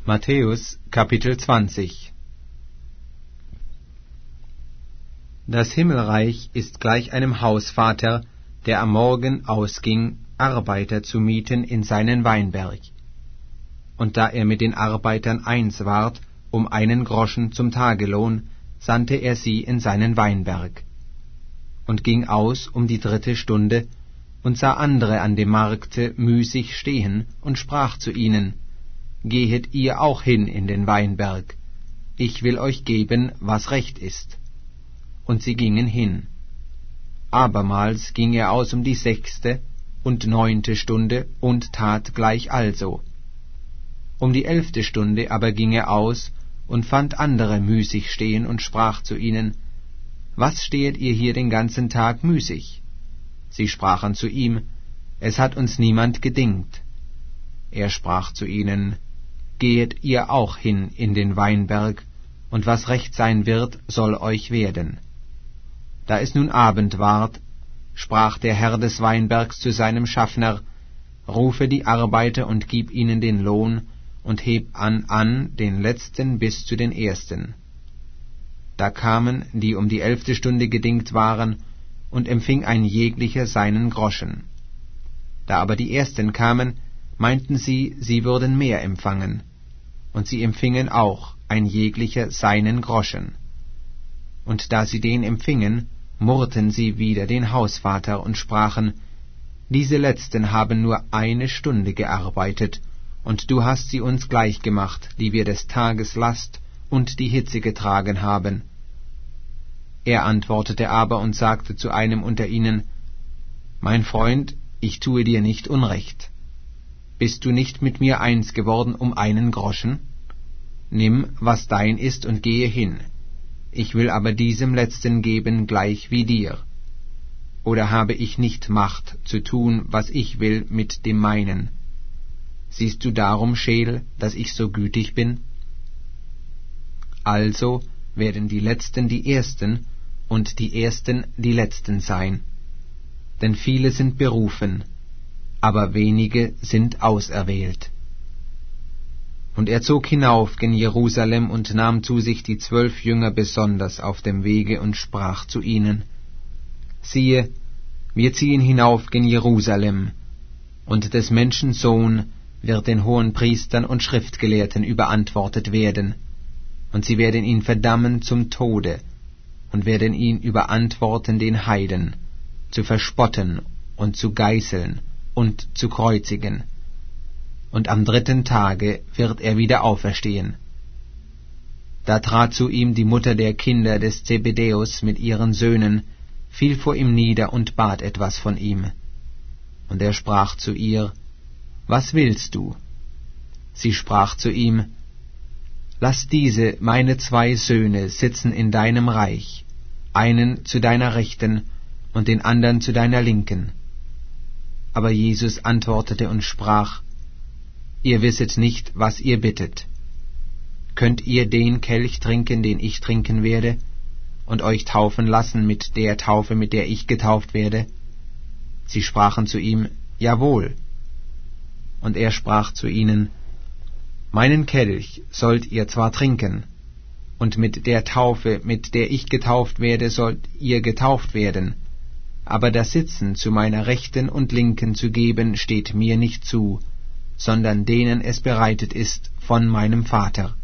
Matthäus Kapitel 20. Das Himmelreich ist gleich einem Hausvater, der am Morgen ausging, Arbeiter zu mieten in seinen Weinberg. Und da er mit den Arbeitern eins ward, um 1 Groschen zum Tagelohn, sandte er sie in seinen Weinberg. Und ging aus um die 3. Stunde, und sah andere an dem Markte müßig stehen, und sprach zu ihnen: Gehet ihr auch hin in den Weinberg, ich will euch geben, was recht ist. Und sie gingen hin. Abermals ging er aus um die 6. und 9. Stunde und tat gleich also. Um die 11. Stunde aber ging er aus und fand andere müßig stehen und sprach zu ihnen: Was stehet ihr hier den ganzen Tag müßig? Sie sprachen zu ihm: Es hat uns niemand gedingt. Er sprach zu ihnen: Gehet ihr auch hin in den Weinberg, und was recht sein wird, soll euch werden. Da es nun Abend ward, sprach der Herr des Weinbergs zu seinem Schaffner: Rufe die Arbeiter und gib ihnen den Lohn, und heb an den letzten bis zu den ersten. Da kamen, die um die 11. Stunde gedingt waren, und empfing ein jeglicher seinen Groschen. Da aber die ersten kamen, meinten sie, sie würden mehr empfangen, und sie empfingen auch ein jeglicher seinen Groschen. Und da sie den empfingen, murrten sie wider den Hausvater und sprachen: Diese Letzten haben nur 1 Stunde gearbeitet, und du hast sie uns gleichgemacht, die wir des Tages Last und die Hitze getragen haben. Er antwortete aber und sagte zu einem unter ihnen: Mein Freund, ich tue dir nicht Unrecht. Bist du nicht mit mir eins geworden um 1 Groschen? Nimm, was dein ist, und gehe hin. Ich will aber diesem Letzten geben gleich wie dir. Oder habe ich nicht Macht, zu tun, was ich will mit dem meinen? Siehst du darum, Scheel, dass ich so gütig bin? Also werden die Letzten die Ersten, und die Ersten die Letzten sein. Denn viele sind berufen, aber wenige sind auserwählt. Und er zog hinauf gen Jerusalem und nahm zu sich die 12 Jünger besonders auf dem Wege und sprach zu ihnen: Siehe, wir ziehen hinauf gen Jerusalem, und des Menschen Sohn wird den Hohenpriestern und Schriftgelehrten überantwortet werden, und sie werden ihn verdammen zum Tode, und werden ihn überantworten den Heiden, zu verspotten und zu geißeln und zu kreuzigen. Und am 3. Tage wird er wieder auferstehen. Da trat zu ihm die Mutter der Kinder des Zebedäus mit ihren Söhnen, fiel vor ihm nieder und bat etwas von ihm. Und er sprach zu ihr: Was willst du? Sie sprach zu ihm: Lass diese meine 2 Söhne sitzen in deinem Reich, einen zu deiner Rechten und den andern zu deiner Linken. Aber Jesus antwortete und sprach: Ihr wisset nicht, was ihr bittet. Könnt ihr den Kelch trinken, den ich trinken werde, und euch taufen lassen mit der Taufe, mit der ich getauft werde? Sie sprachen zu ihm: Jawohl. Und er sprach zu ihnen: Meinen Kelch sollt ihr zwar trinken, und mit der Taufe, mit der ich getauft werde, sollt ihr getauft werden, aber das Sitzen zu meiner Rechten und Linken zu geben, steht mir nicht zu, sondern denen es bereitet ist von meinem Vater.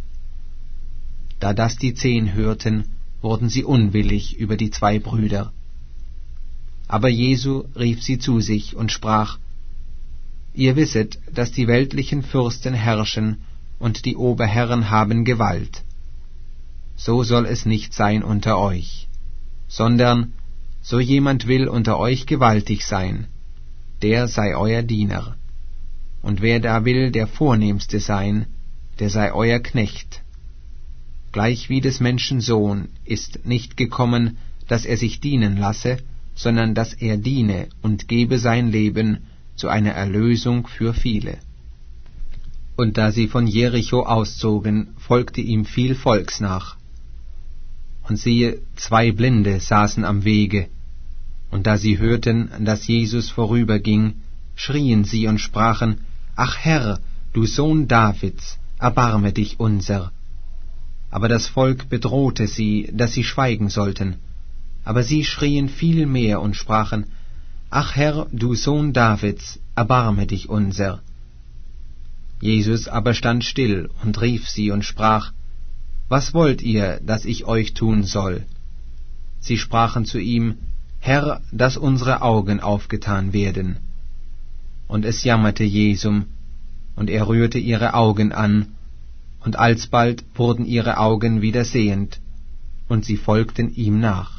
Da das die 10 hörten, wurden sie unwillig über die 2 Brüder. Aber Jesu rief sie zu sich und sprach: Ihr wisset, dass die weltlichen Fürsten herrschen, und die Oberherren haben Gewalt. So soll es nicht sein unter euch, sondern so jemand will unter euch gewaltig sein, der sei euer Diener. Und wer da will der Vornehmste sein, der sei euer Knecht. Gleichwie des Menschen Sohn ist nicht gekommen, dass er sich dienen lasse, sondern dass er diene und gebe sein Leben zu einer Erlösung für viele. Und da sie von Jericho auszogen, folgte ihm viel Volks nach. Und siehe, 2 Blinde saßen am Wege, und da sie hörten, dass Jesus vorüberging, schrien sie und sprachen: Ach Herr, du Sohn Davids, erbarme dich unser. Aber das Volk bedrohte sie, dass sie schweigen sollten. Aber sie schrien viel mehr und sprachen, Ach Herr, du Sohn Davids, erbarme dich unser. Jesus aber stand still und rief sie und sprach, Was wollt ihr, dass ich euch tun soll? Sie sprachen zu ihm, Herr, dass unsere Augen aufgetan werden. Und es jammerte Jesum, und er rührte ihre Augen an, und alsbald wurden ihre Augen wieder sehend, und sie folgten ihm nach.